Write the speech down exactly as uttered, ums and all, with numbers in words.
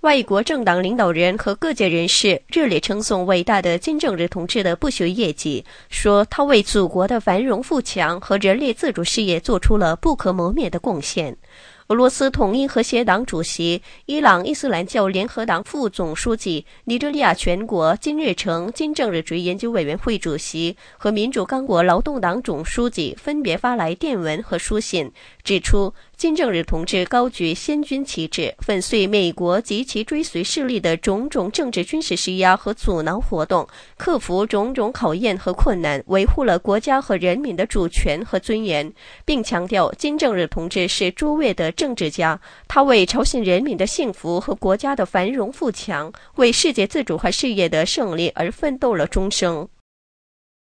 外国政党领导人和各界人士热烈称颂伟大的金正日同志的不朽业绩，说他为祖国的繁荣富强和人类自主事业做出了不可磨灭的贡献。俄罗斯统一和谐党主席、伊朗伊斯兰教联合党副总书记、尼日利亚全国金日成金正日主义研究委员会主席和民主刚果劳动党总书记分别发来电文和书信，指出金正日同志高举先军旗帜，粉碎美国及其追随势力的种种政治军事施压和阻挠活动，克服种种考验和困难，维护了国家和人民的主权和尊严，并强调金正日同志是诸位的政治家，他为朝鲜人民的幸福和国家的繁荣富强，为世界自主和事业的胜利而奋斗了终生。